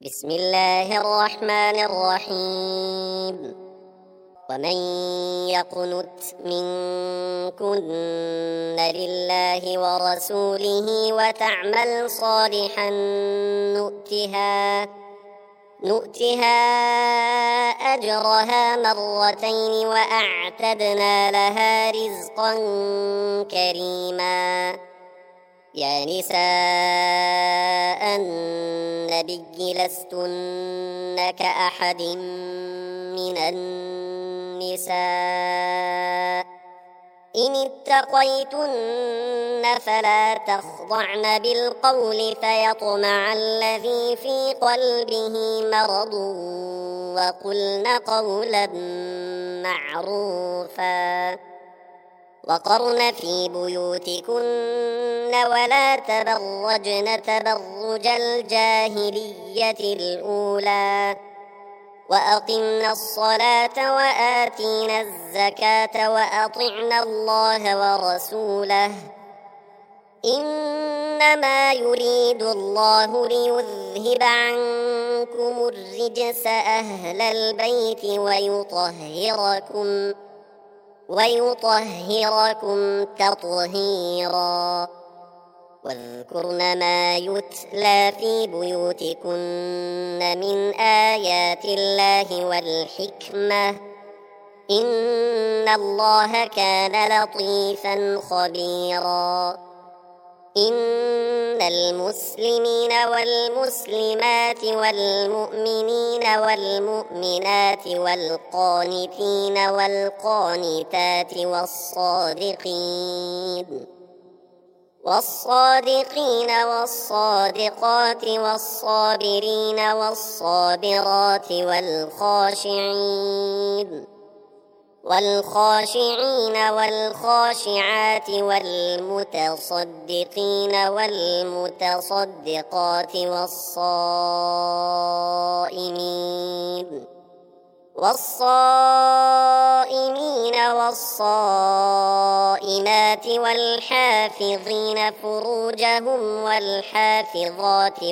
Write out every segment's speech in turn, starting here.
بسم الله الرحمن الرحيم. ومن يقنت منكن لله ورسوله وتعمل صالحا نؤتها أجرها مرتين وأعتدنا لها رزقا كريما. يا نساء النبي لستن كأحد من النساء إن اتقيتن فلا تخضعن بالقول فيطمع الذي في قلبه مرض وقلن قولا معروفا. وقرن في بيوتكن ولا تبرجن تبرج الجاهلية الأولى وأقمنا الصلاة وآتينا الزكاة وأطعنا الله ورسوله إنما يريد الله ليذهب عنكم الرجس أهل البيت ويطهركم تطهيرا. واذكرن ما يتلى في بيوتكن من آيات الله والحكمة إن الله كان لطيفا خبيرا. إن المسلمين والمسلمات والمؤمنين والمؤمنات والقانتين والقانتات والصادقين والصادقات والصابرين والصابرات والخاشعين والخاشعات والمتصدقين والمتصدقات والصائمين والصائمات والحافظين فروجهم والحافظات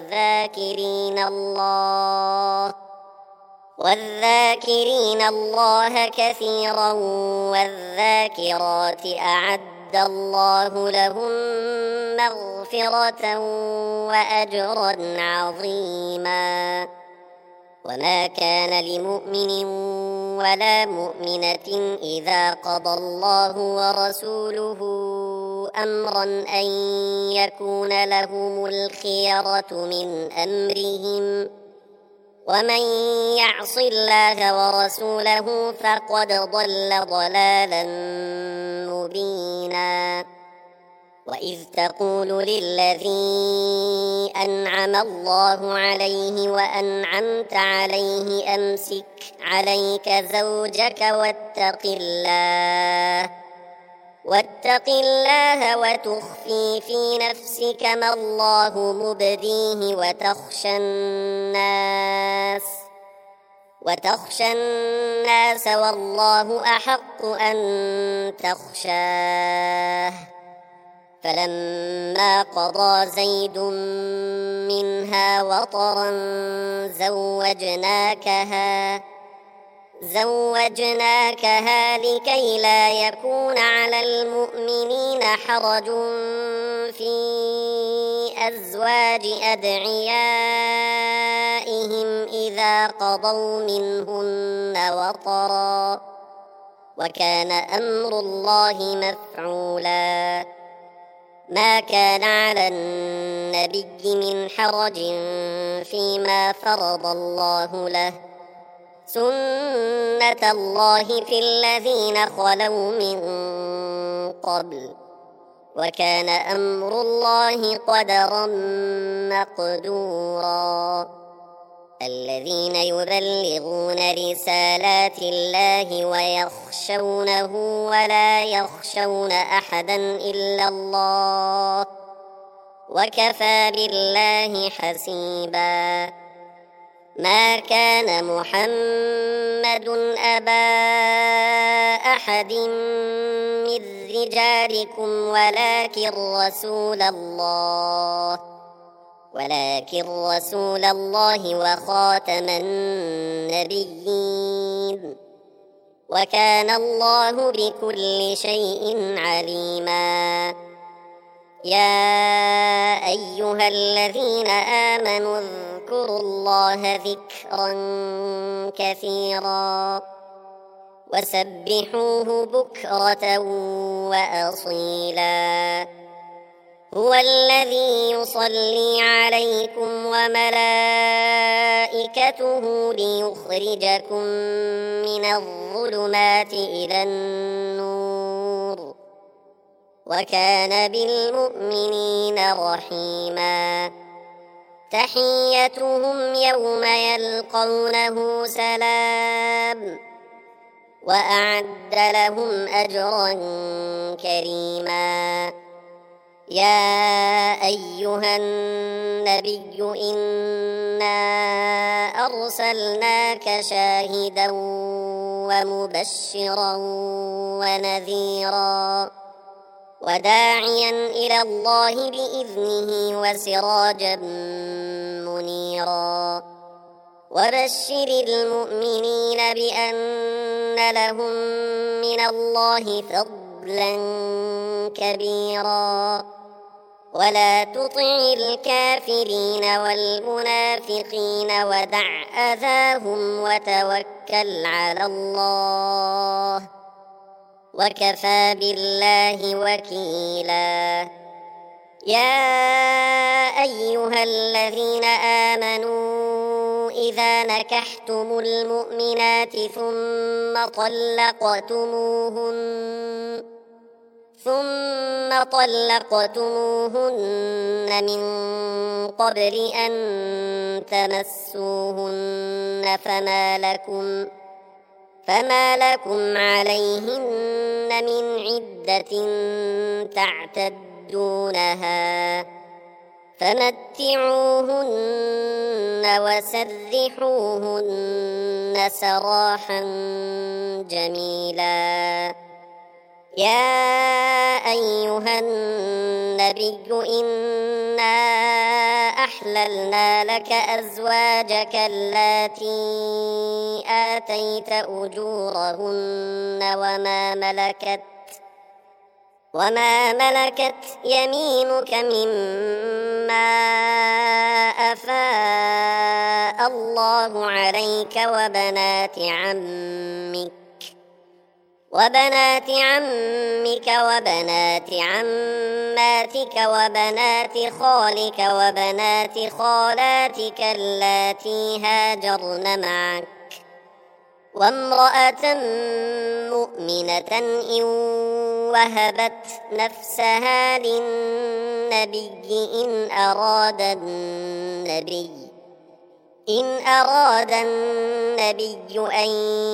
والذاكرين الله كثيرا والذاكرات أعد الله لهم مغفرة وأجرا عظيما. وما كان لمؤمن ولا مؤمنة إذا قضى الله ورسوله أمرا أن يكون لهم الخيرة من أمرهم ومن يعص الله ورسوله فقد ضل ضلالا مبينا. وإذ تقول للذي أنعم الله عليه وأنعمت عليه أمسك عليك زوجك واتق الله وتخفي في نفسك ما الله مبديه وتخشى الناس والله أحق أن تخشاه. فلما قضى زيد منها وطرا زوجناكها لكي لا يكون على المؤمنين حرج في أزواج أدعيائهم إذا قضوا منهن وطرا وكان أمر الله مفعولا. ما كان على النبي من حرج فيما فرض الله له سنة الله في الذين خلوا من قبل وكان أمر الله قدرا مقدورا. الذين يبلغون رسالات الله ويخشونه ولا يخشون أحدا إلا الله وكفى بالله حسيبا. ما كان محمد أبا أحد من رجالكم ولكن رسول الله ولكن رسول الله وخاتم النبيين، وكان الله بكل شيء عليما. يا أيها الذين آمنوا اذكروا الله ذكرا كثيرا وسبحوه بكرة وأصيلا. هو الذي يصلي عليكم وملائكته ليخرجكم من الظلمات إلى النور، وكان بالمؤمنين رحيما. تحيتهم يوم يلقونه سلام، وأعد لهم أجرا كريما. يا أيها النبي إنا أرسلناك شاهدا ومبشرا ونذيرا وداعيا إلى الله بإذنه وسراجا منيرا. وبشر المؤمنين بأن لهم من الله فضلا كبيرا، ولا تطع الكافرين والمنافقين ودع أذاهم وتوكل على الله، وكفى بالله وكيلا. يا أيها الذين آمنوا إذا نكحتم المؤمنات ثم طلقتموهن من قبل أن تمسوهن فما لكم عليهن من عدة تعتدونها، فمتعوهن وسرحوهن سراحا جميلا. يا أيها النبي إنا أحللنا لك أزواجك اللاتي آتيت أجورهن وما ملكت يمينك مما أفاء الله عليك وبنات عمك وبنات عماتك وبنات خالك وبنات خالاتك اللاتي هاجرن معك، وامرأة مؤمنة إن وهبت نفسها للنبي إن أراد النبي أن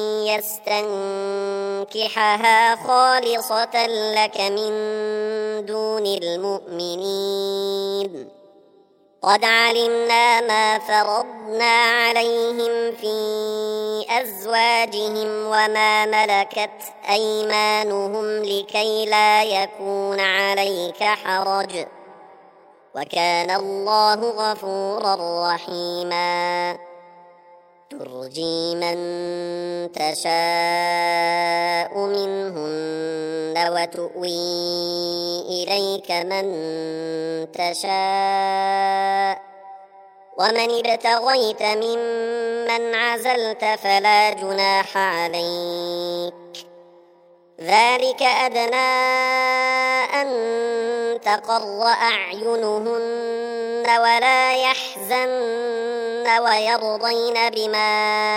يستنكحها خالصة لك من دون المؤمنين. قد علمنا ما فرضنا عليهم في أزواجهم وما ملكت أيمانهم لكي لا يكون عليك حرج، وكان الله غفورا رحيما. ترجي من تشاء منهن وتؤوي إليك من تشاء، ومن ابتغيت ممن عزلت فلا جناح عليك. ذلك أدنى أن تقر أعينهن ولا يحزن ويرضين بما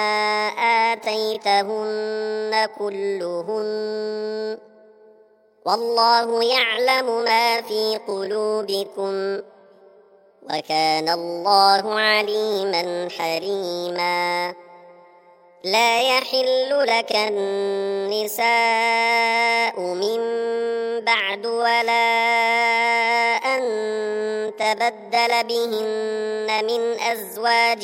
آتيتهن كلهن، والله يعلم ما في قلوبكم، وكان الله عليما حليما. لا يحل لك النساء من بعد ولا أن تبدل بهن من أزواج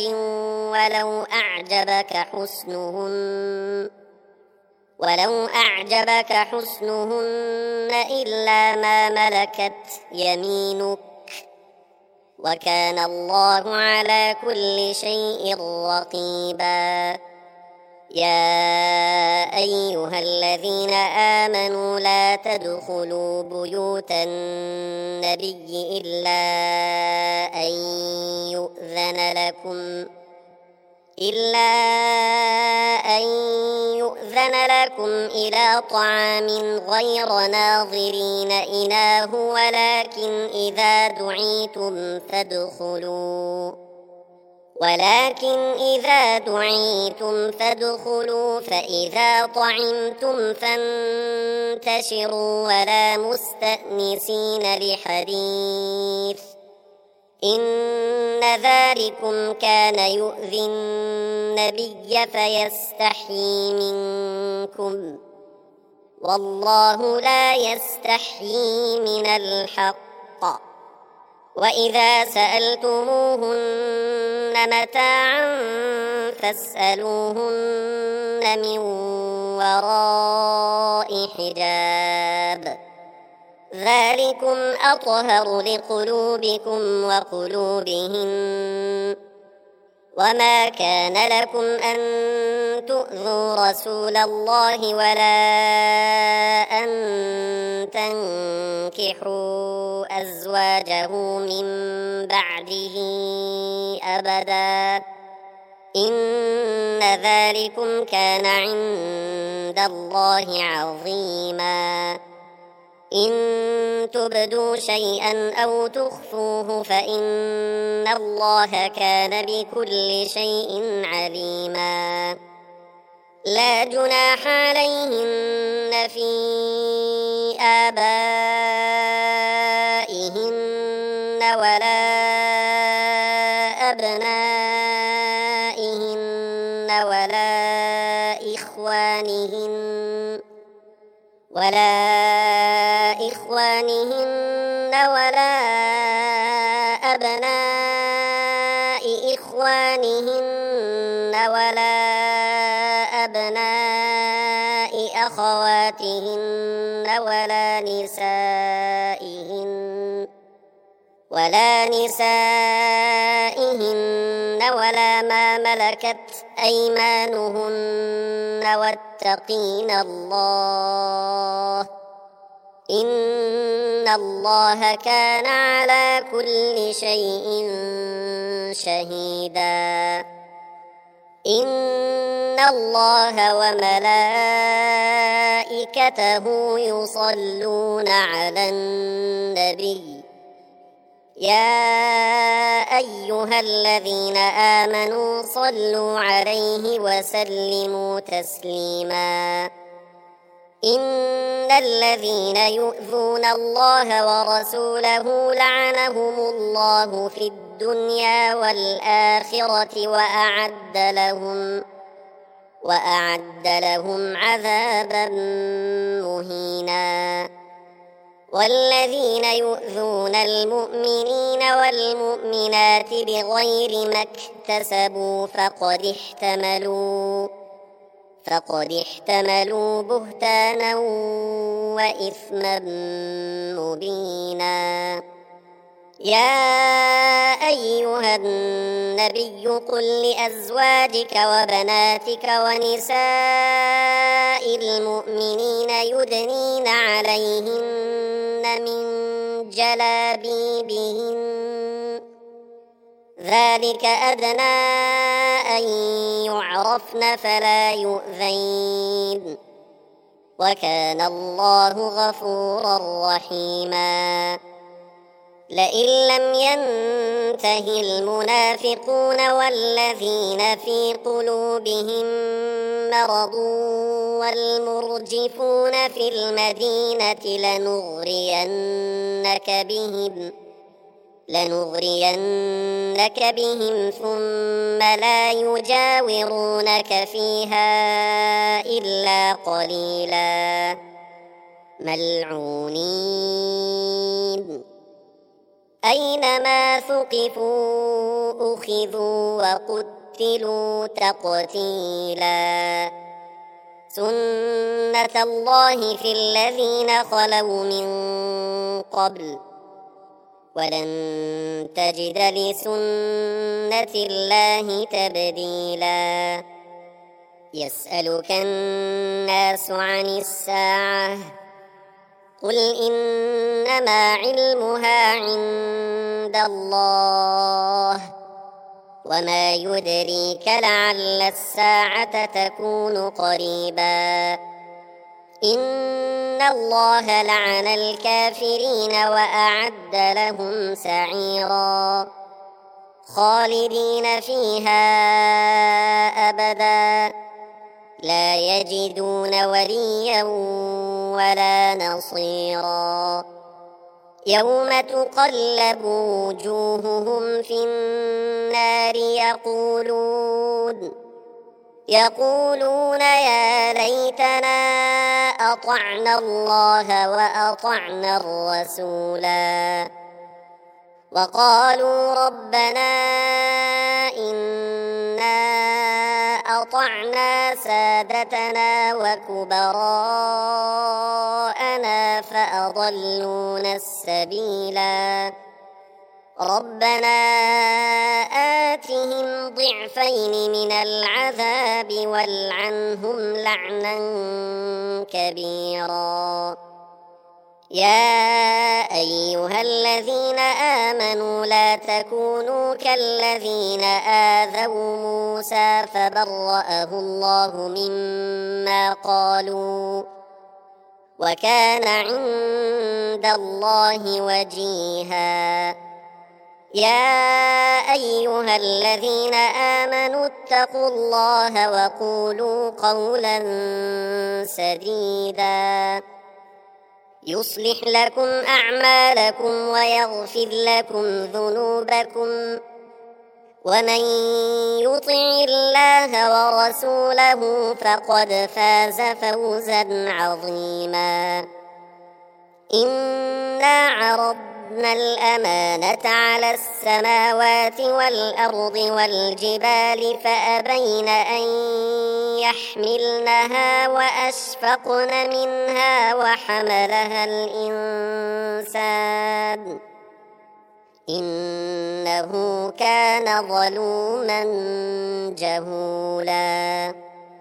ولو أعجبك حسنهن إلا ما ملكت يمينك، وكان الله على كل شيء رقيبا. يا أيها الذين آمنوا لا تدخلوا بيوت النبي إلا أن يؤذن لكم إلى طعام غير ناظرين إناه ولكن إذا دعيتم فادخلوا فإذا طعمتم فانتشروا ولا مستأنسين لحديث إن ذلكم كان يؤذي النبي فيستحيي منكم والله لا يستحيي من الحق. وإذا سألتموهن متاعا فاسألوهن من وراء حجاب ذلكم أطهر لقلوبكم وقلوبهن. وما كان لكم أن تؤذوا رسول الله ولا أن تنكحوا أزواجه من بعده أبدا إن ذلكم كان عند الله عظيما. إن تبدوا شيئا أو تخفوه فإن الله كان بكل شيء عليما. لا جناح عليهن في آبائهن ولا أبنائهن ولا إخوانهن ولا أبناء إخوانهن ولا أبناء أخواتهن ولا نسائهن ولا ما ملكت أيمانهن واتقين الله إن الله كان على كل شيء شهيدا. إن الله وملائكته يصلون على النبي يا أيها الذين آمنوا صلوا عليه وسلموا تسليما. إن الذين يؤذون الله ورسوله لعنهم الله في الدنيا والآخرة وأعد لهم عذابا مهينا. والذين يؤذون المؤمنين والمؤمنات بغير ما اكتسبوا فقد احتملوا بهتانا وإثما مبينا. يا أيها النبي قل لأزواجك وبناتك ونساء المؤمنين يدنين عليهن من جلابيبهن ذلك أدنى أن يعرفن فلا يؤذين وكان الله غفورا رحيما. لئن لم ينته المنافقون والذين في قلوبهم مرض والمرجفون في المدينة لنغرينك بهم ثم لا يجاورونك فيها إلا قليلا ملعونين أينما ثقفوا أخذوا وقتلوا تقتيلا. سنة الله في الذين خلوا من قبل ولن تجد لسنة الله تبديلا يسألك الناس عن الساعة قل إنما علمها عند الله وما يدريك لعل الساعة تكون قريبا إن الله لعن الكافرين وأعد لهم سعيرا خالدين فيها أبدا لا يجدون وليا ولا نصيرا يوم تقلب وجوههم في النار يقولون يا ليتنا أطعنا الله وأطعنا الرسولا وقالوا ربنا إنا أطعنا سادتنا وكبراءنا فأضلونا السبيلا ربنا آتهم ضعفين من العذاب والعنهم لعنا كبيرا يا أيها الذين آمنوا لا تكونوا كالذين آذوا موسى فبرأه الله مما قالوا وكان عند الله وجيها يا أيها الذين آمنوا اتقوا الله وقولوا قولا سديدا يصلح لكم أعمالكم ويغفر لكم ذنوبكم ومن يطع الله ورسوله فقد فاز فوزا عظيما إنا عرضنا الأمانة على السماوات والأرض والجبال فأبين أن يحملنها وأشفقن منها وحملها الإنسان إنه كان ظلوما جهولا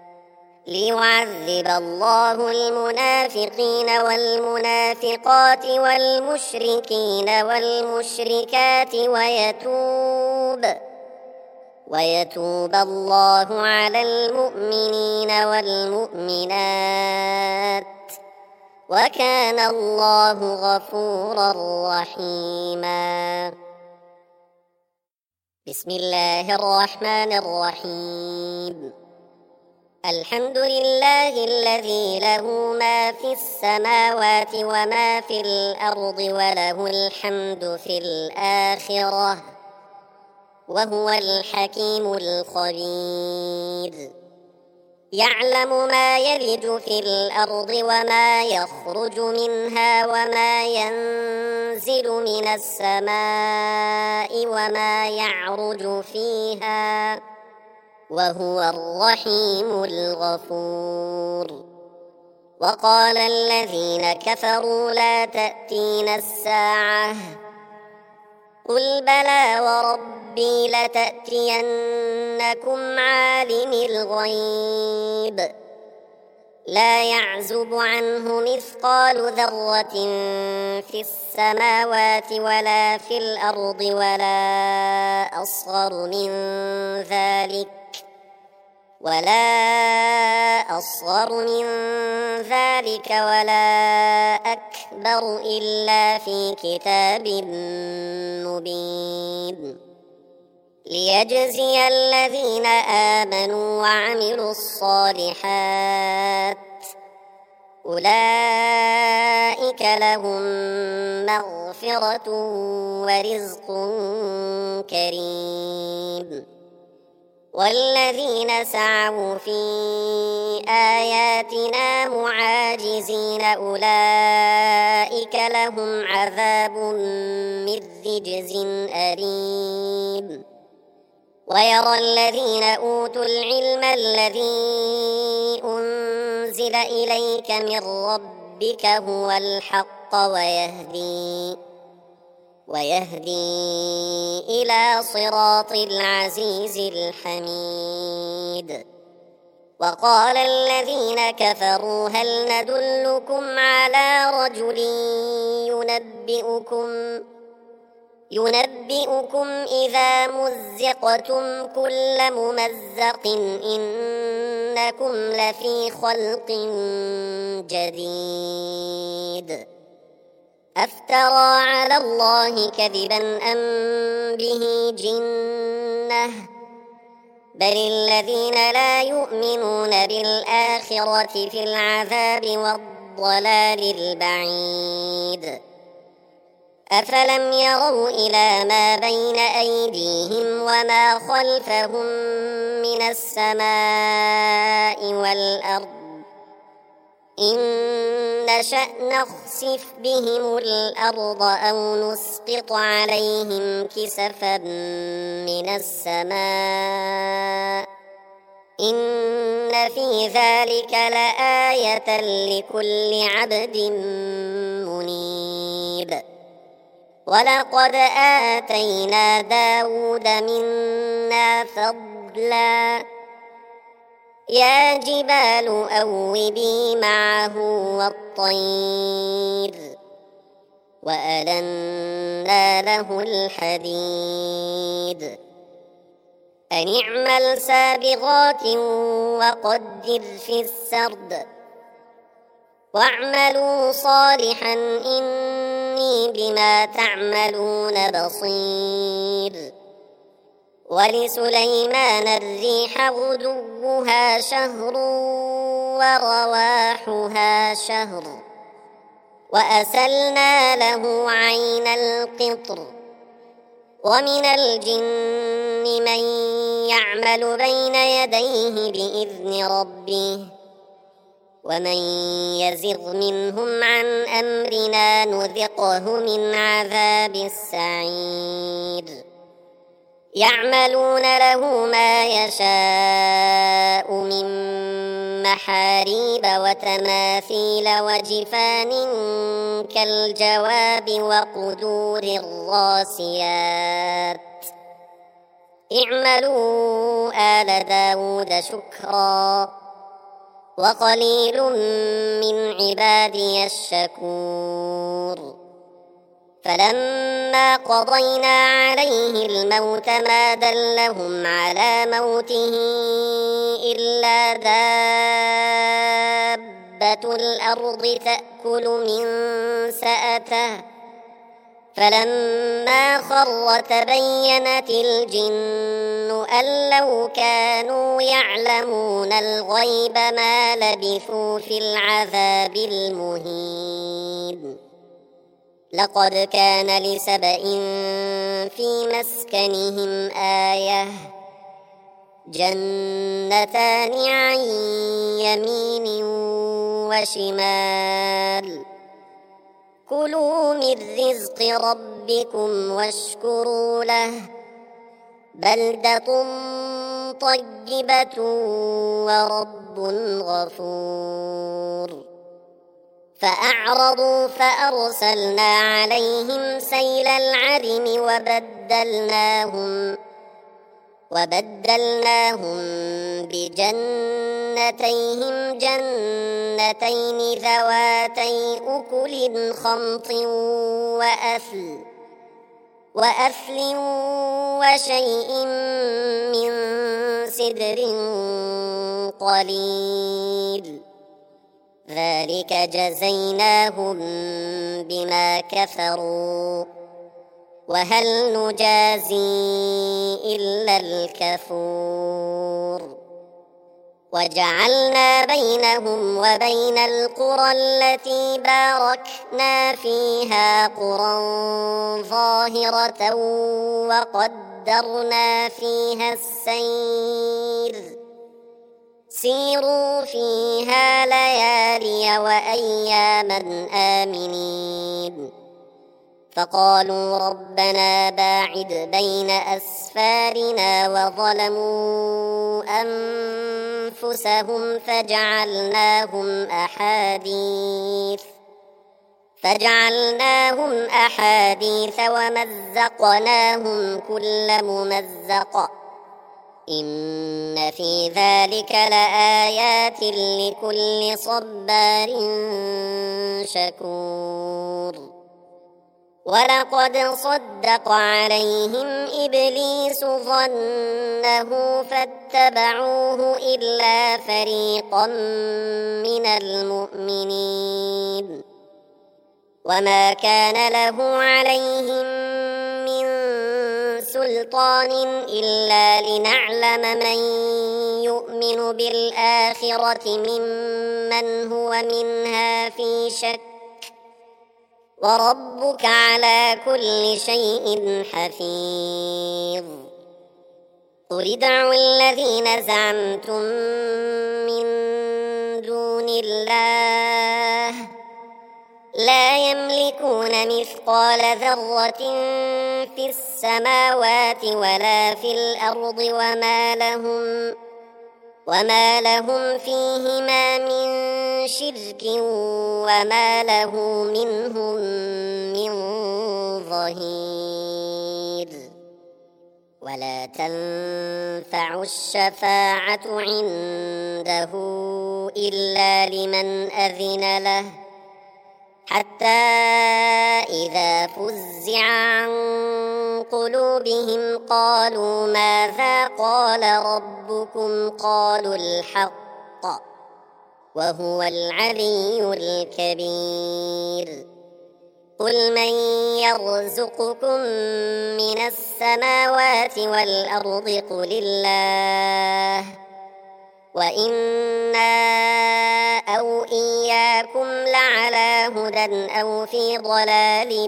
ليعذب الله المنافقين والمنافقات والمشركين والمشركات ويتوب الله على المؤمنين والمؤمنات وكان الله غفورا رحيما بسم الله الرحمن الرحيم الحمد لله الذي له ما في السماوات وما في الأرض وله الحمد في الآخرة وهو الحكيم الخبير يعلم ما يلج في الأرض وما يخرج منها وما ينزل من السماء وما يعرج فيها وهو الرحيم الغفور وقال الذين كفروا لا تأتينا الساعة قل بلى وربي لتأتينكم عالم الغيب لا يعزب عنه مثقال ذرة في السماوات ولا في الأرض ولا أصغر من ذلك ولا أكبر إلا في كتاب مبين ليجزي الذين آمنوا وعملوا الصالحات أولئك لهم مغفرة ورزق كريم والذين سعوا في آياتنا معاجزين أولئك لهم عذاب من رجز أليم ويرى الذين أوتوا العلم الذي أنزل إليك من ربك هو الحق ويهدي إلى صراط العزيز الحميد. وقال الذين كفروا هل ندلكم على رجل ينبئكم إذا مزقتم كل ممزق إنكم لفي خلق جديد. أفترى على الله كذبا أم به جنة بل الذين لا يؤمنون بالآخرة في العذاب والضلال البعيد. أفلم يروا إلى ما بين أيديهم وما خلفهم من السماء والأرض إن نشأ نخسف بهم الأرض أو نسقط عليهم كسفا من السماء إن في ذلك لآية لكل عبد منيب. ولقد آتينا داود منا فضلا يا جبال أوبي معه والطير وألنا له الحديد أن اعمل سابغات وقدر في السرد واعملوا صالحا إني بما تعملون بصير. ولسليمان الريح غدوها شهر ورواحها شهر وأسلنا له عين القطر. ومن الجن من يعمل بين يديه بإذن ربه ومن يزغ منهم عن أمرنا نذقه من عذاب السعير. يعملون له ما يشاء من محاريب وتماثيل وجفان كالجواب وقدور الراسيات اعملوا آل داود شكرا وقليل من عبادي الشكور. فلما قضينا عليه الموت ما دلهم على موته إلا دابة الأرض تأكل من سأته فلما خر تبينت الجن أن لو كانوا يعلمون الغيب ما لبثوا في العذاب المهين. لقد كان لسبإ في مسكنهم آية جنتان عن يمين وشمال كلوا من رزق ربكم واشكروا له بلدة طيبة ورب غفور. فأعرضوا فأرسلنا عليهم سيل العرم وبدلناهم بجنتيهم جنتين ذواتي أكل خمط وأثل وشيء من سدر قليل ذلك جزيناهم بما كفروا وهل نجازي إلا الكفور. وجعلنا بينهم وبين القرى التي باركنا فيها قرى ظاهرة وقدرنا فيها السير سيروا فيها ليالي وأياما آمنين. فقالوا ربنا باعد بين أسفارنا وظلموا فجعلناهم أحاديث ومزقناهم كل ممزق إن في ذلك لآيات لكل صبار شكور ولقد صدق عليهم إبليس ظنه فاتبعوه إلا فريقا من المؤمنين وما كان له عليهم من سلطان إلا لنعلم من يؤمن بالآخرة ممن هو منها في شك وربك على كل شيء حفيظ قل ادعوا الذين زعمتم من دون الله لا يملكون مثقال ذرة في السماوات ولا في الأرض وما لهم فيهما من شرك وما له منهم من ظهير ولا تنفع الشفاعة عنده إلا لمن أذن له حتى إذا فزع عن قلوبهم قالوا ماذا قال ربكم قالوا الحق وهو العلي الكبير قل من يرزقكم من السماوات والأرض قل الله وإنا أو إياكم لعلى هدى أو في ضلال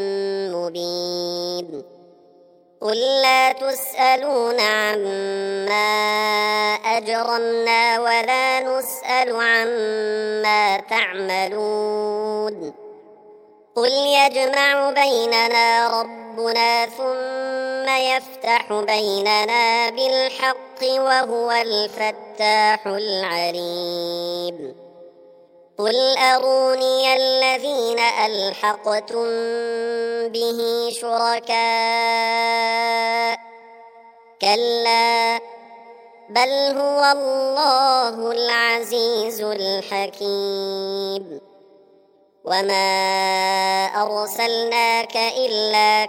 مبين قل لا تسألون عما أجرمنا ولا نسأل عما تعملون قل يجمع بيننا ربنا ثم يفتح بيننا بالحق وهو الفتاح العليم قل أروني الذين ألحقتم به شركاء كلا بل هو الله العزيز الحكيم وما أرسلناك إلا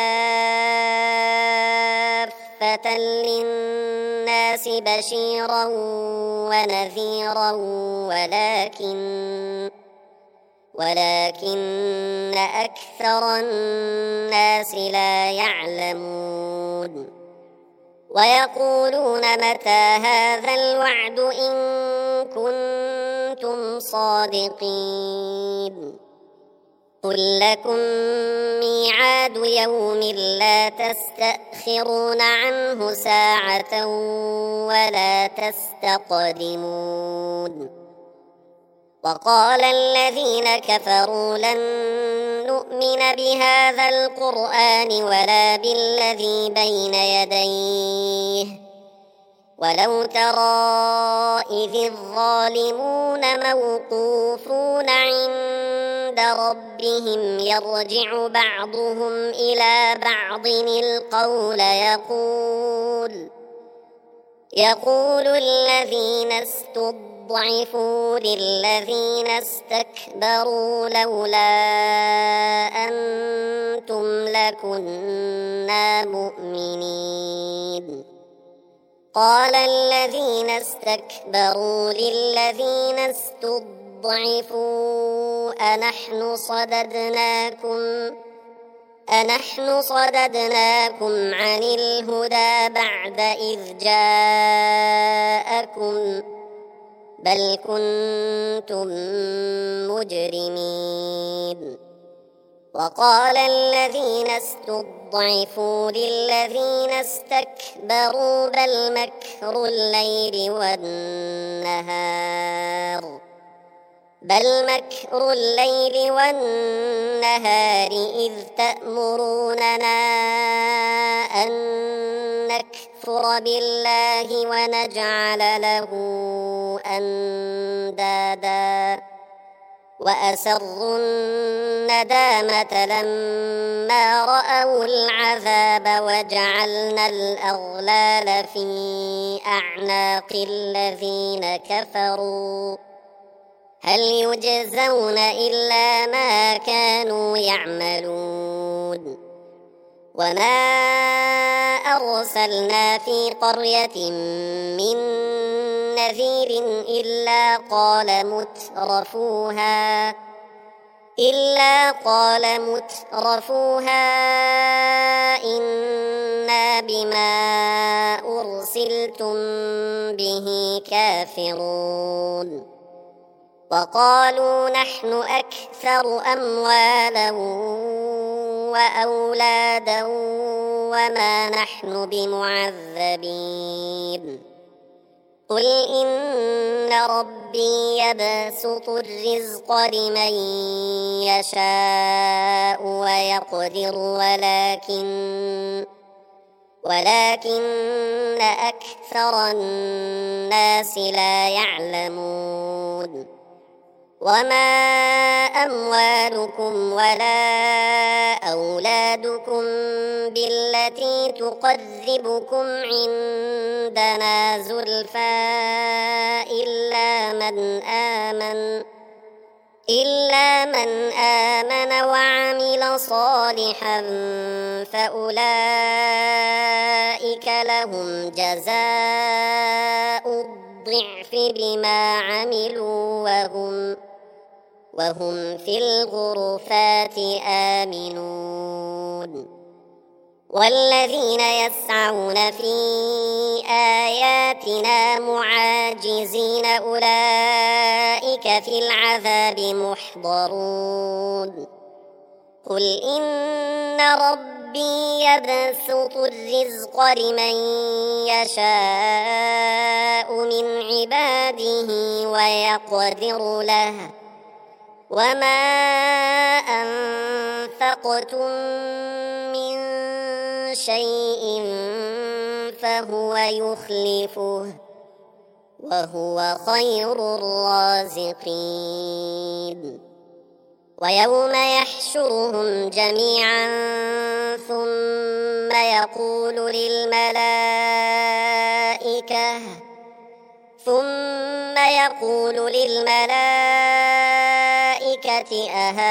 كافة للناس بشيرا ونذيرا ولكن أكثر الناس لا يعلمون ويقولون متى هذا الوعد إن كنتم صادقين قل لكم ميعاد يوم لا تستأخرون عنه ساعة ولا تستقدمون وقال الذين كفروا لن نؤمن بهذا القرآن ولا بالذي بين يديه ولو ترى إذ الظالمون موقوفون عند ربهم يرجع بعضهم إلى بعض القول يقول الذين استضعفوا للذين استكبروا لولا أنتم لكنا مؤمنين قال الذين استكبروا للذين استضعفوا أنحن صددناكم عن الهدى بعد إذ جاءكم بل كنتم مجرمين وقال الذين استضعفوا للذين استكبروا بل مكر الليل والنهار إذ تأمروننا أن نكفر بالله وأسروا الندامة لما رأوا العذاب وجعلنا الأغلال في أعناق الذين كفروا هل يجزون إلا ما كانوا يعملون وما أرسلنا في قرية من نذير إلا قال مترفوها إنا بما أرسلتم به كافرون وقالوا نحن أكثر أموالا وأولادا وما نحن بمعذبين قل إن ربي يبسط الرزق لمن يشاء ويقدر ولكن أكثر الناس لا يعلمون وما أموالكم ولا أولادكم بالتي تقربكم عندنا زلفى إلا من آمن وعمل صالحا فأولئك لهم جزاء الضعف بما عملوا وهم في الغرفات آمنون والذين يسعون في آياتنا معاجزين أولئك في العذاب محضرون قل إن ربي يبسط الرزق لمن يشاء من عباده ويقدر له وما أنفقتم من شيء فهو يخلفه وهو خير الرازقين ويوم يحشرهم جميعا ثم يقول للملائكة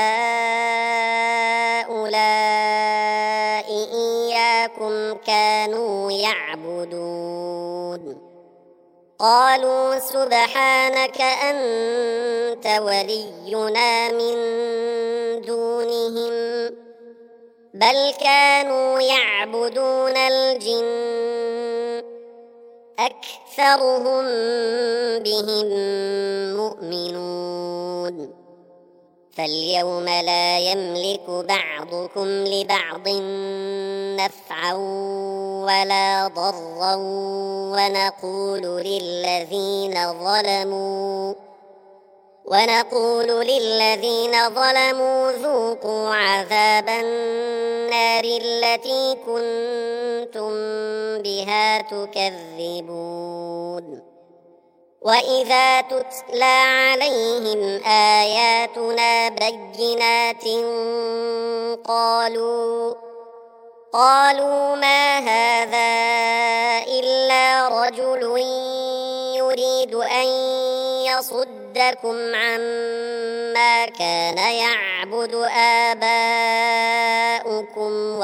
أهؤلاء إياكم كانوا يعبدون قالوا سبحانك أنت ولينا من دونهم بل كانوا يعبدون الجن أكثرهم بهم مؤمنون فاليوم لا يملك بعضكم لبعض نفعا ولا ضرا ونقول للذين ظلموا ذوقوا عذاب النار التي كنتم بها تكذبون وإذا تتلى عليهم آياتنا بينات قالوا ما هذا إلا رجل يريد أن يصدكم عما كان يعبد آباؤكم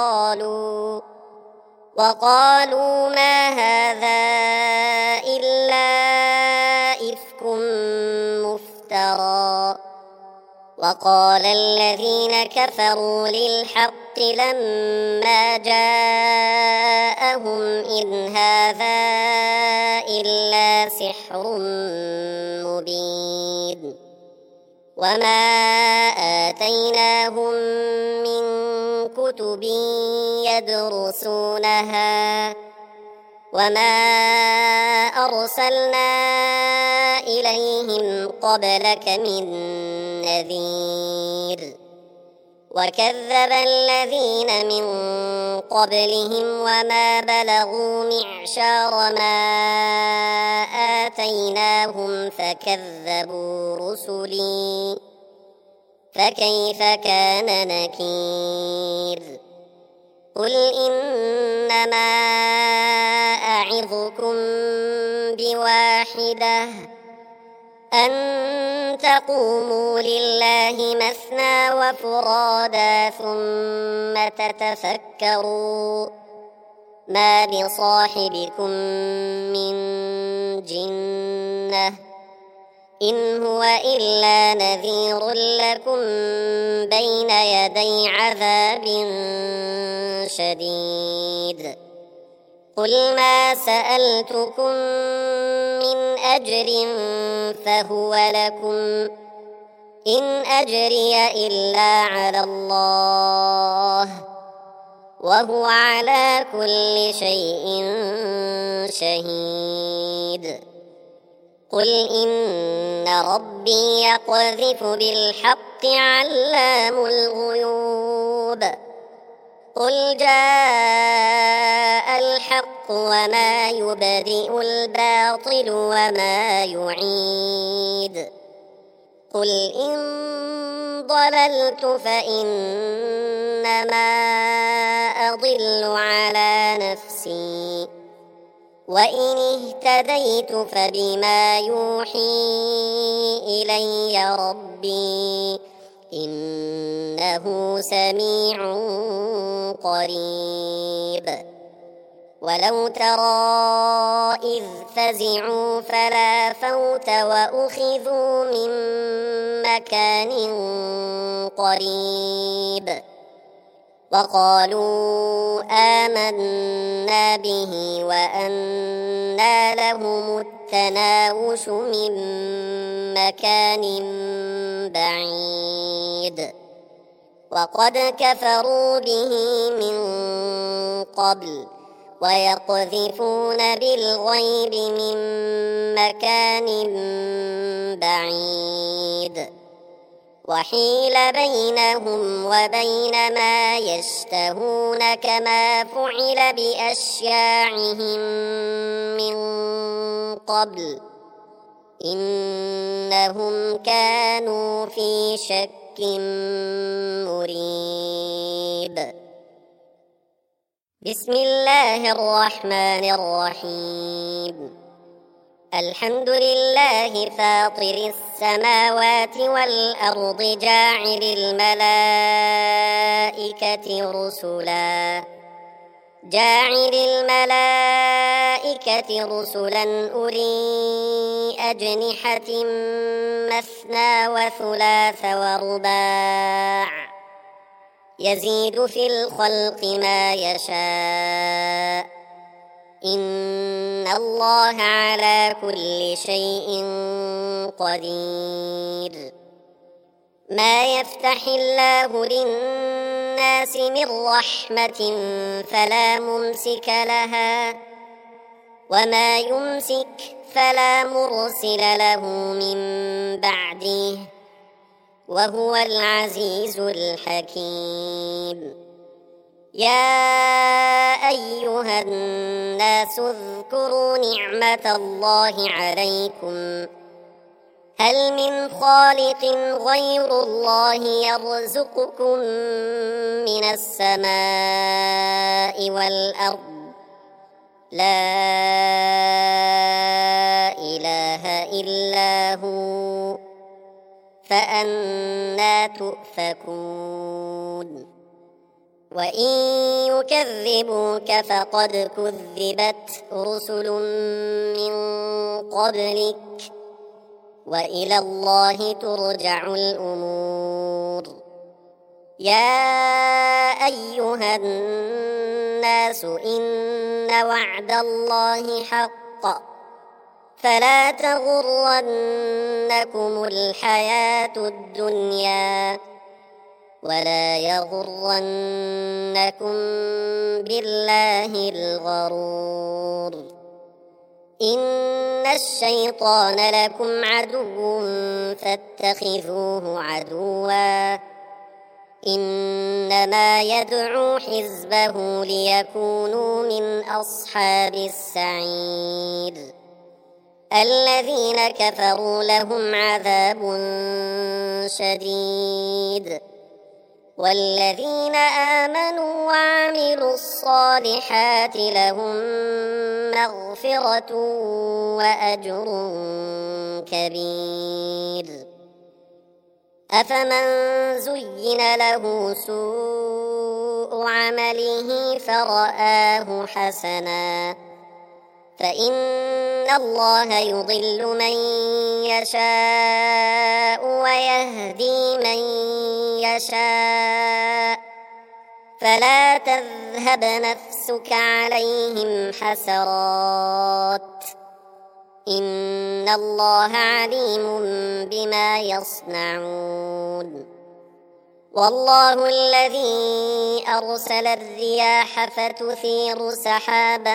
وقالوا ما هذا إلا إفك مفترى وقال الذين كفروا للحق لما جاءهم إن هذا إلا سحر مبين وما آتيناهم من كتب يدرسونها وما أرسلنا إليهم قبلك من نذير وكذب الذين من قبلهم وما بلغوا معشار ما آتيناهم فكيف كان نكير قل إنما أعظكم بواحدة أن تقوموا لله مثنى وفرادا ثم تتفكروا ما بصاحبكم من جنة إن هو إلا نذير لكم بين يدي عذاب شديد قل ما سألتكم من أجر فهو لكم إن أجري إلا على الله وهو على كل شيء شهيد قل إن ربي يقذف بالحق علام الغيوب قل جاء الحق وما يبدئ الباطل وما يعيد قل إن ضللت فإنما أضل على نفسي وإن اهتديت فبما يوحي إلي ربي إنه سميع قريب ولو ترى إذ فزعوا فلا فوت وأخذوا من مكان قريب وقالوا آمنا به وأنى لهم التناوش من مكان بعيد وقد كفروا به من قبل ويقذفون بالغيب من مكان بعيد وحيل بينهم وبين ما يشتهون كما فعل بأشياعهم من قبل إنهم كانوا في شك مريب بسم الله الرحمن الرحيم الحمد لله فاطر السماوات والأرض جاعل الملائكة رسلا أولي أجنحة مثنى وثلاث ورباع يزيد في الخلق ما يشاء إن الله على كل شيء قدير ما يفتح الله للناس من رحمة فلا ممسك لها وما يمسك فلا مرسل له من بعده وهو العزيز الحكيم يا أيها الناس اذكروا نعمة الله عليكم هل من خالق غير الله يرزقكم من السماء والأرض لا إله إلا هو فأنى تؤفكون وإن يكذبوك فقد كذبت رسل من قبلك وإلى الله ترجع الأمور يا أيها الناس إن وعد الله حق فلا تغرنكم الحياة الدنيا ولا يغرنكم بالله الغرور إن الشيطان لكم عدو فاتخذوه عدوا إنما يدعو حزبه ليكونوا من أصحاب السعير الذين كفروا لهم عذاب شديد، والذين آمنوا وعملوا الصالحات لهم مغفرة وأجر كبير. أفمن زين له سوء عمله فرآه حسنا فإن الله يضل من يشاء ويهدي من يشاء فلا تذهب نفسك عليهم حسرات إن الله عليم بما يصنعون. والله الذي أرسل الرياح فتثير سحابا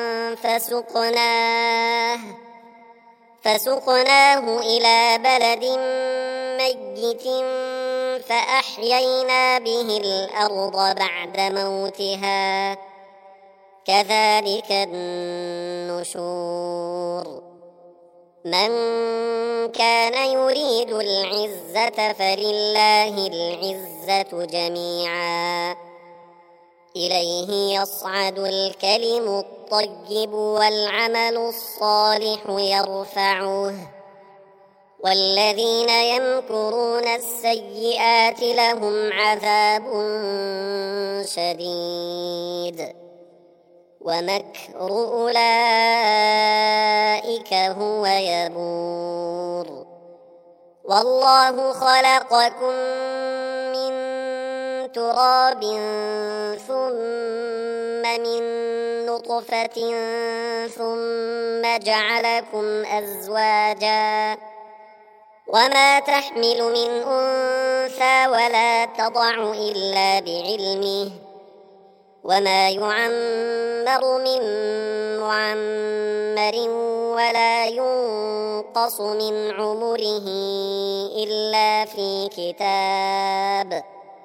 فسقناه إلى بلد ميت فأحيينا به الأرض بعد موتها كذلك النشور. من كان يريد العزة فلله العزة جميعا إليه يصعد الكلم الطيب والعمل الصالح يرفعه والذين يمكرون السيئات لهم عذاب شديد ومكر أولئك هو يبور. والله خلقكم من تراب ثم من نطفة ثم جعلكم أزواجا وما تحمل من أنثى ولا تضع إلا بعلمه وما يعمر من معمر ولا ينقص من عمره إلا في كتاب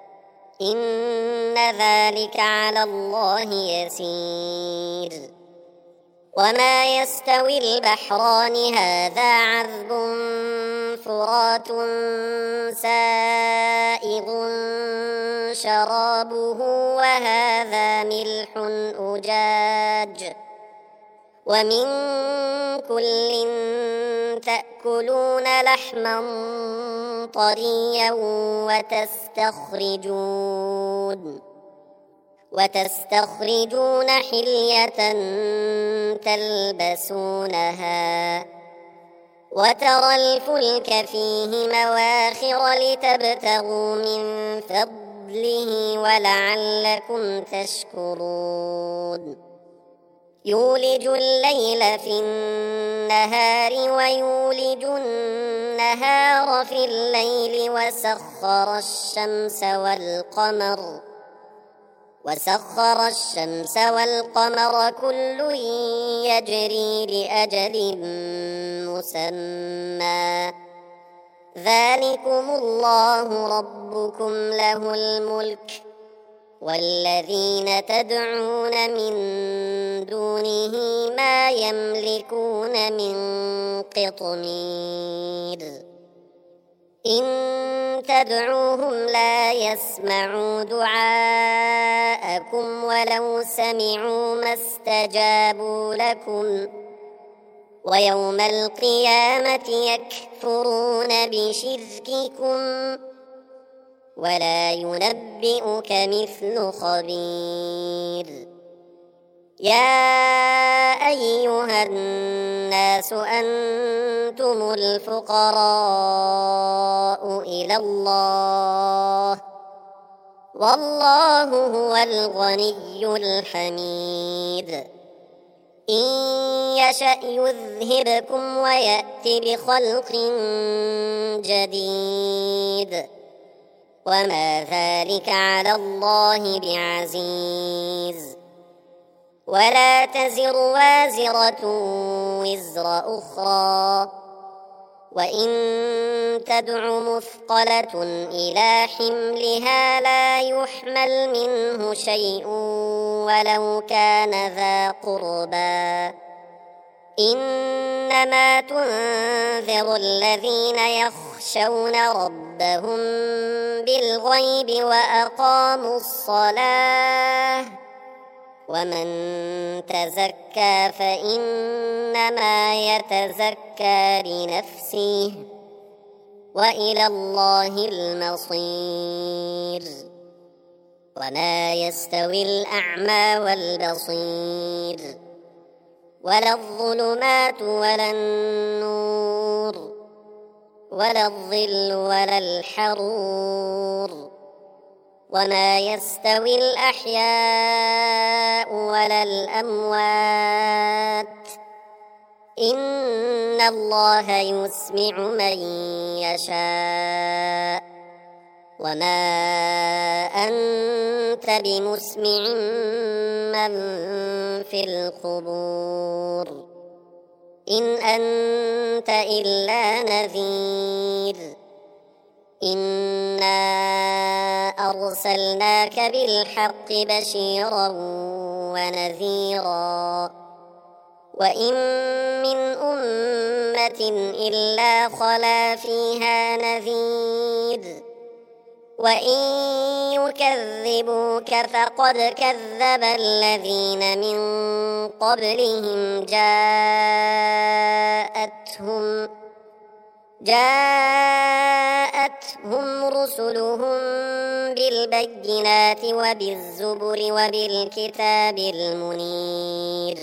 إن ذلك على الله يسير. وما يستوي البحران هذا عذب فرات سائغ شرابه وهذا ملح أجاج ومن كل تأكلون لحما طريا وتستخرجون حلية تلبسونها وترى الفلك فيه مواخر لتبتغوا من فضله ولعلكم تشكرون. يولج الليل في النهار ويولج النهار في الليل وسخر الشمس والقمر كل يجري لأجل مسمى ذلكم الله ربكم له الملك والذين تدعون من دونه ما يملكون من قطمير. إن تدعوهم لا يسمعوا دعاءكم ولو سمعوا ما استجابوا لكم ويوم القيامة يكفرون بشرككم ولا ينبئك مثل خبير. يا أيها الناس أنتم الفقراء إلى الله والله هو الغني الحميد. إن يشأ يذهبكم ويأتي بخلق جديد وما ذلك على الله بعزيز. ولا تزر وازرة وزر أخرى وإن تدع مثقلة إلى حملها لا يحمل منه شيء ولو كان ذا قربى إنما تنذر الذين يخشون ربهم بالغيب وأقاموا الصلاة ومن تزكى فإنما يتزكى لنفسه وإلى الله المصير وما يستوي الأعمى والبصير ولا الظلمات ولا النور ولا الظل ولا الحرور وما يستوي الأحياء ولا الأموات إن الله يسمع من يشاء وما أنت بمسمع من في القبور إن أنت إلا نذير إنا أرسلناك بالحق بشيرا ونذيرا وإن من أمة إلا خلا فيها نذير وإن يكذبوك فقد كذب الذين من قبلهم جاءتهم رسلهم بالبينات وبالزبر وبالكتاب المنير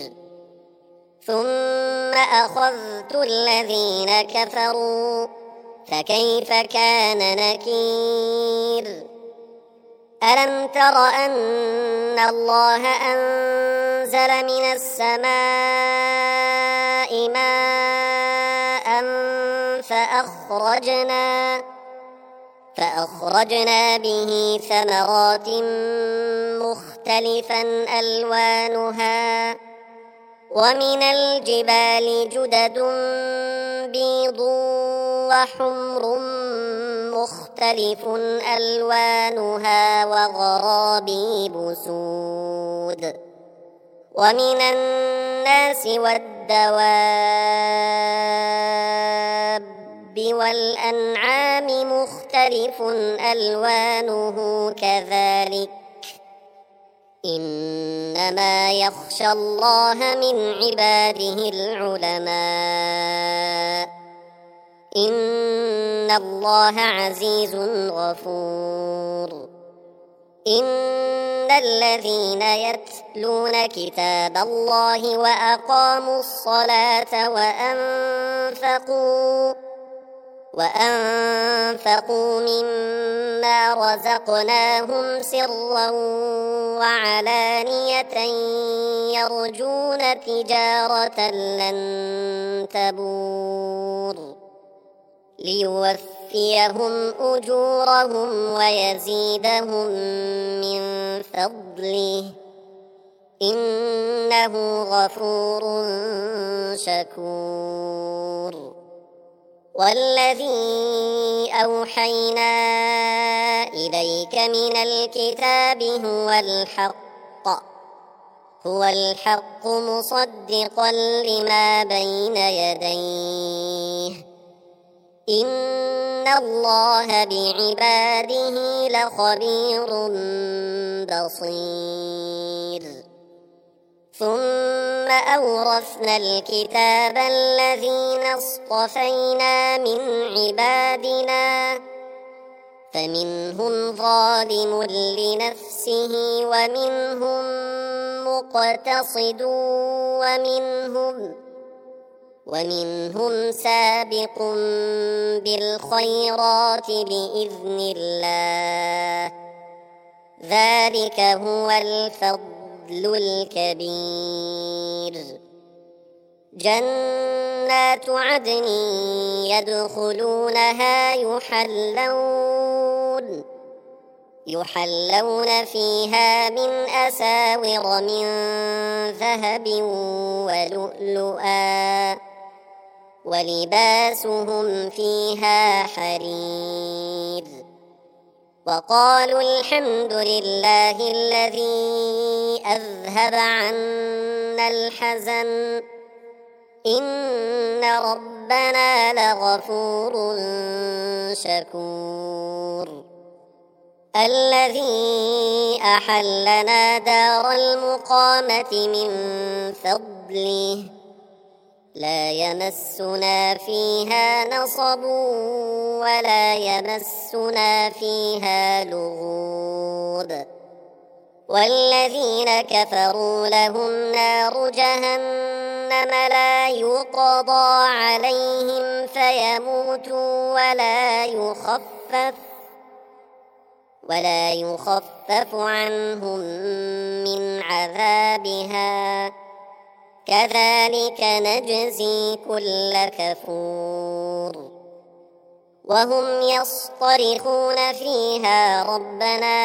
ثم أخذت الذين كفروا فكيف كان نكير ألم تر أن الله أنزل من السماء ماء فأخرجنا به ثمرات مختلفا ألوانها ومن الجبال جدد بيض وحمر مختلف ألوانها وغرابيب سود ومن الناس والدواب والأنعام مختلف ألوانه كذلك إنما يخشى الله من عباده العلماء إن الله عزيز غفور إن الذين يتلون كتاب الله وأقاموا الصلاة وأنفقوا مما رزقناهم سرا وعلانية يرجون تجارة لن تبور ليوفيهم أجورهم ويزيدهم من فضله إنه غفور شكور والذي أوحينا إليك من الكتاب هو الحق مصدقا لما بين يديه إن الله بعباده لخبير بصير ثم أورثنا الكتاب الذين اصطفينا من عبادنا فمنهم ظالم لنفسه ومنهم مقتصد ومنهم سابق بالخيرات بإذن الله ذلك هو الفضل الكبير جنات عدن يدخلونها يحلون فيها من أساور من ذهب ولؤلؤا ولباسهم فيها حرير وقالوا الحمد لله الذي أذهب عنا الحزن إن ربنا لغفور شكور الذي أحلنا دار المقامة من فضله لا يمسنا فيها نصب ولا يمسنا فيها لغوب والذين كفروا لهم نار جهنم لا يقضى عليهم فيموتوا ولا يخفف عنهم من عذابها كذلك نجزي كل كفور وهم يصطرخون فيها ربنا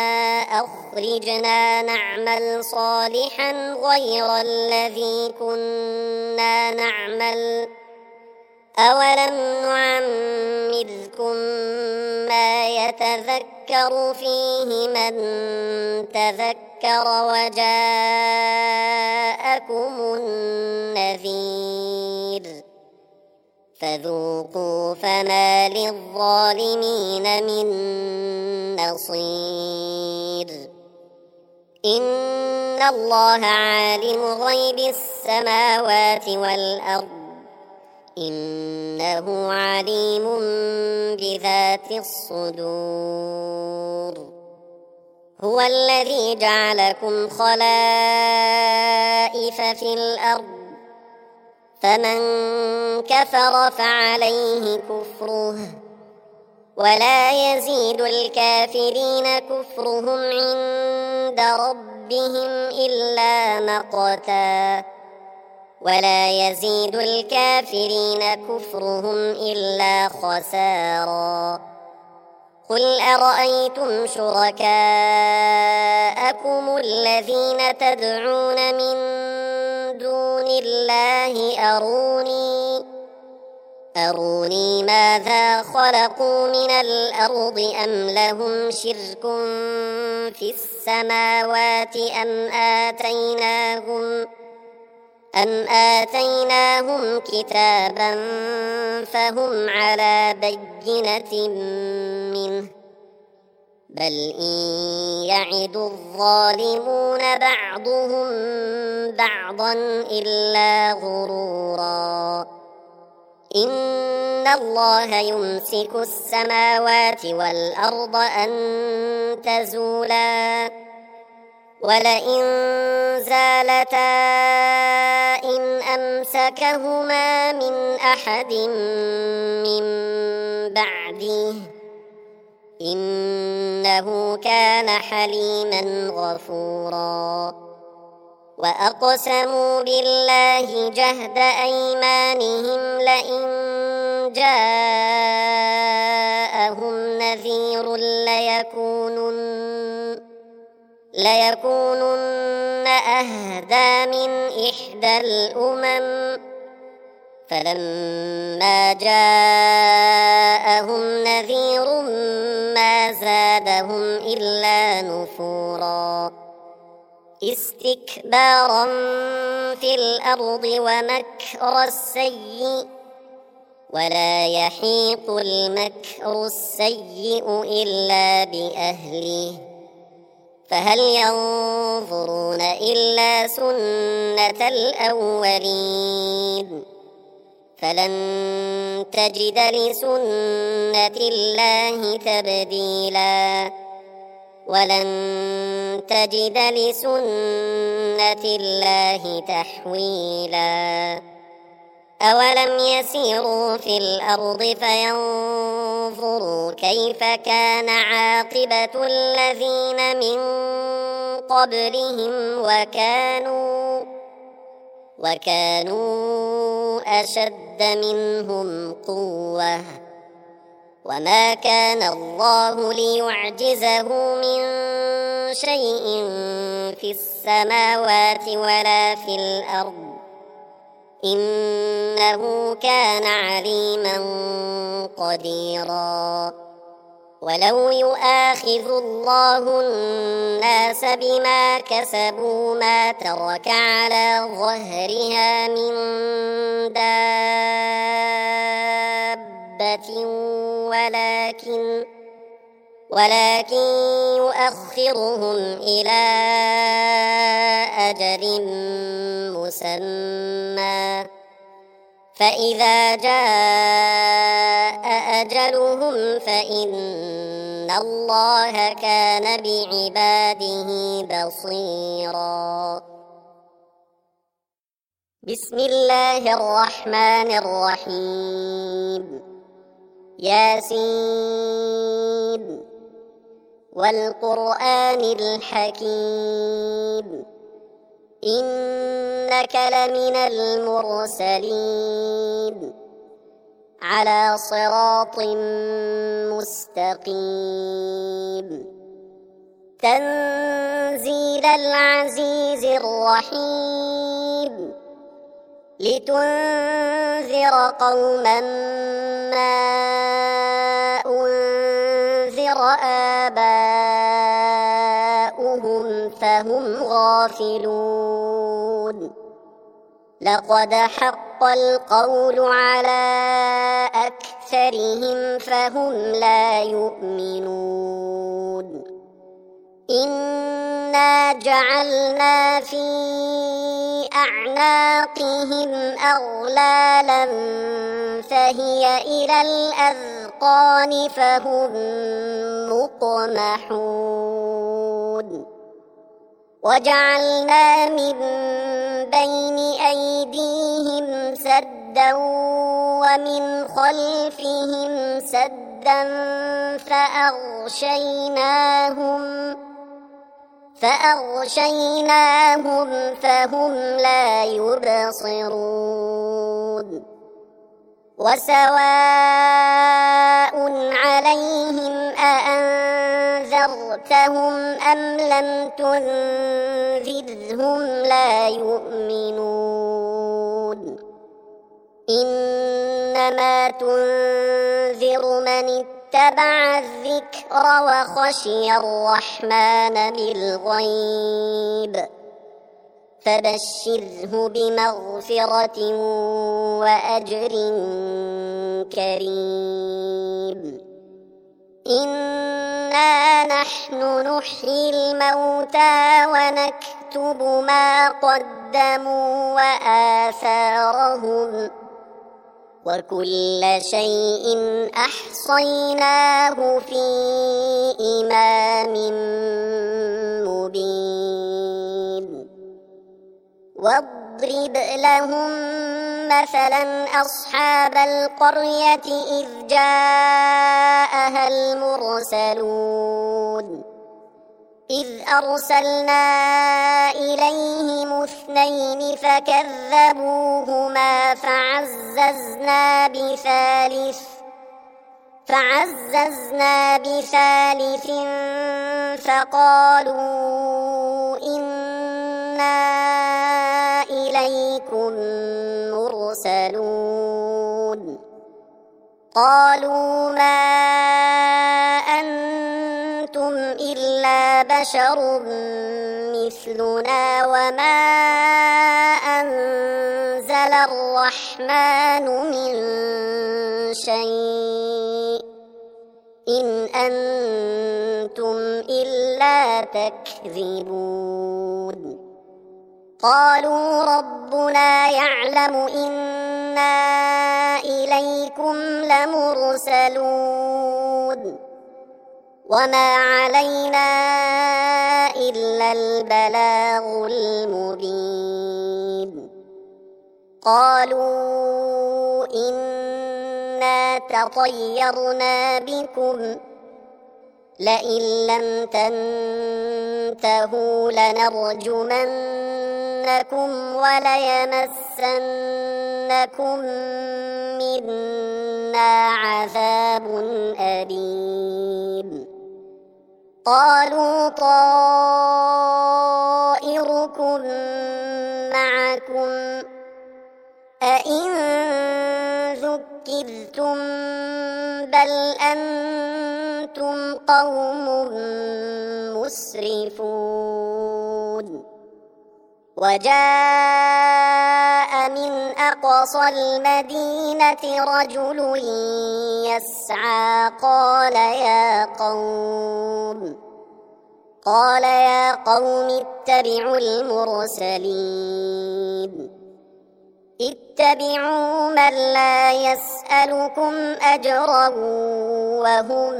أخرجنا نعمل صالحا غير الذي كنا نعمل أولم نعمركم ما يتذكر فيه من تذكر وجاءكم النذير فذوقوا فما للظالمين من نصير إن الله عالم غيب السماوات والأرض إنه عليم بذات الصدور هو الذي جعلكم خلائف في الأرض فمن كفر فعليه كفره ولا يزيد الكافرين كفرهم عند ربهم إلا مقتا ولا يزيد الكافرين كفرهم إلا خسارا قل أرأيتم شركاءكم الذين تدعون من دون الله أروني ماذا خلقوا من الأرض أم لهم شرك في السماوات أم آتيناهم كتابا فهم على بينة منه بل إن يعد الظالمون بعضهم بعضا إلا غرورا إن الله يمسك السماوات والأرض أن تزولا ولئن زالتا إن أمسكهما من أحد من بعده إنه كان حليما غفورا وأقسموا بالله جهد أيمانهم لئن جاءهم نذير ليكونن أهدى من إحدى الأمم فلما جاءهم نذير ما زادهم إلا نفورا استكبارا في الأرض ومكر السيء ولا يحيق المكر السيء إلا بأهله فهل ينظرون إلا سنة الأولين فلن تجد لسنة الله تبديلا ولن تجد لسنة الله تحويلا أولم يسيروا في الأرض فينظروا كيف كان عاقبة الذين من قبلهم وكانوا أشد منهم قوة وما كان الله ليعجزه من شيء في السماوات ولا في الأرض إنه كان عليما قديرا ولو يؤاخذ الله الناس بما كسبوا ما ترك على ظهرها من دابة ولكن يؤخرهم إلى أجل مسمى فإذا جاء أجلهم فإن الله كان بعباده بصيرا. بسم الله الرحمن الرحيم. ياسين والقرآن الحكيم إنك لمن المرسلين على صراط مستقيم تنزيل العزيز الرحيم لتنذر قوما ما أنذر آباؤهم فهم غافلون. لقد حق القول على أكثرهم فهم لا يؤمنون. إنا جعلنا في أعناقهم أغلالا فهي إلى الأذقان فهم مقمحون. وجعلنا من بين أيديهم سدا ومن خلفهم سدا فأغشيناهم فهم لا يبصرون. وسواء عليهم أأنذرتهم أم لم تنذرهم لا يؤمنون. إنما تنذر من اتبع الذكر وخشي الرحمن بالغيب فبشره بمغفرة وأجر كريم. إنا نحن نحيي الموتى ونكتب ما قدموا وآثارهم وكل شيء أحصيناه في إمام مبين. واضرب لهم مثلا أصحاب القرية إذ جاءها المرسلون إذ أرسلنا إليهم 2 فكذبوهما فعززنا بثالث فقالوا إنا إليكم مرسلون. قالوا ما أنتم إلا بشر مثلنا وما أنزل الرحمن من شيء إن أنتم إلا تكذبون. قالوا ربنا يعلم إنا إليكم لمرسلون وما علينا إلا البلاغ المبين. قالوا إنا تطيرنا بكم لئن لم تنتهوا لنرجمنكم وليمسنكم منا عذاب أليم. قالوا طائركم معكم أئن ذكرتم بل أنتم قوم مسرفون. وجاء من أقصى المدينة رجل يسعى قال يا قوم اتبعوا المرسلين اتبعوا من لا يسألكم أجرا وهم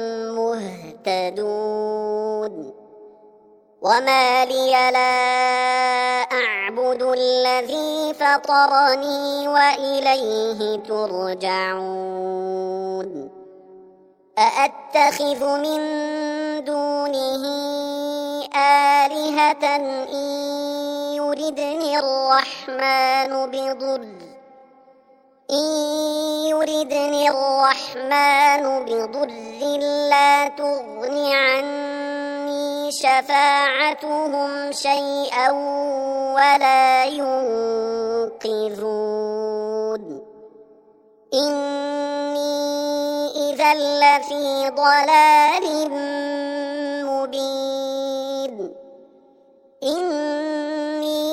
مهتدون وما لي لا أعبد الذي فطرني وإليه ترجعون أأتخذ من دونه آلهة إن يردني الرحمن بضر لا تغن عني شفاعتهم شيئا ولا ينقذون إني إذا لفي ضلال مبين إني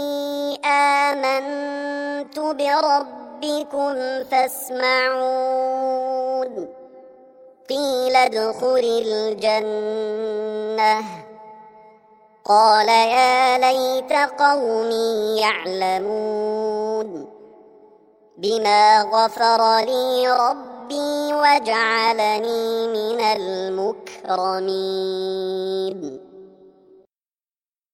آمنت بربكم فاسمعون قيل ادخل الجنة قال يا ليت قومي يعلمون بما غفر لي ربي وجعلني من المكرمين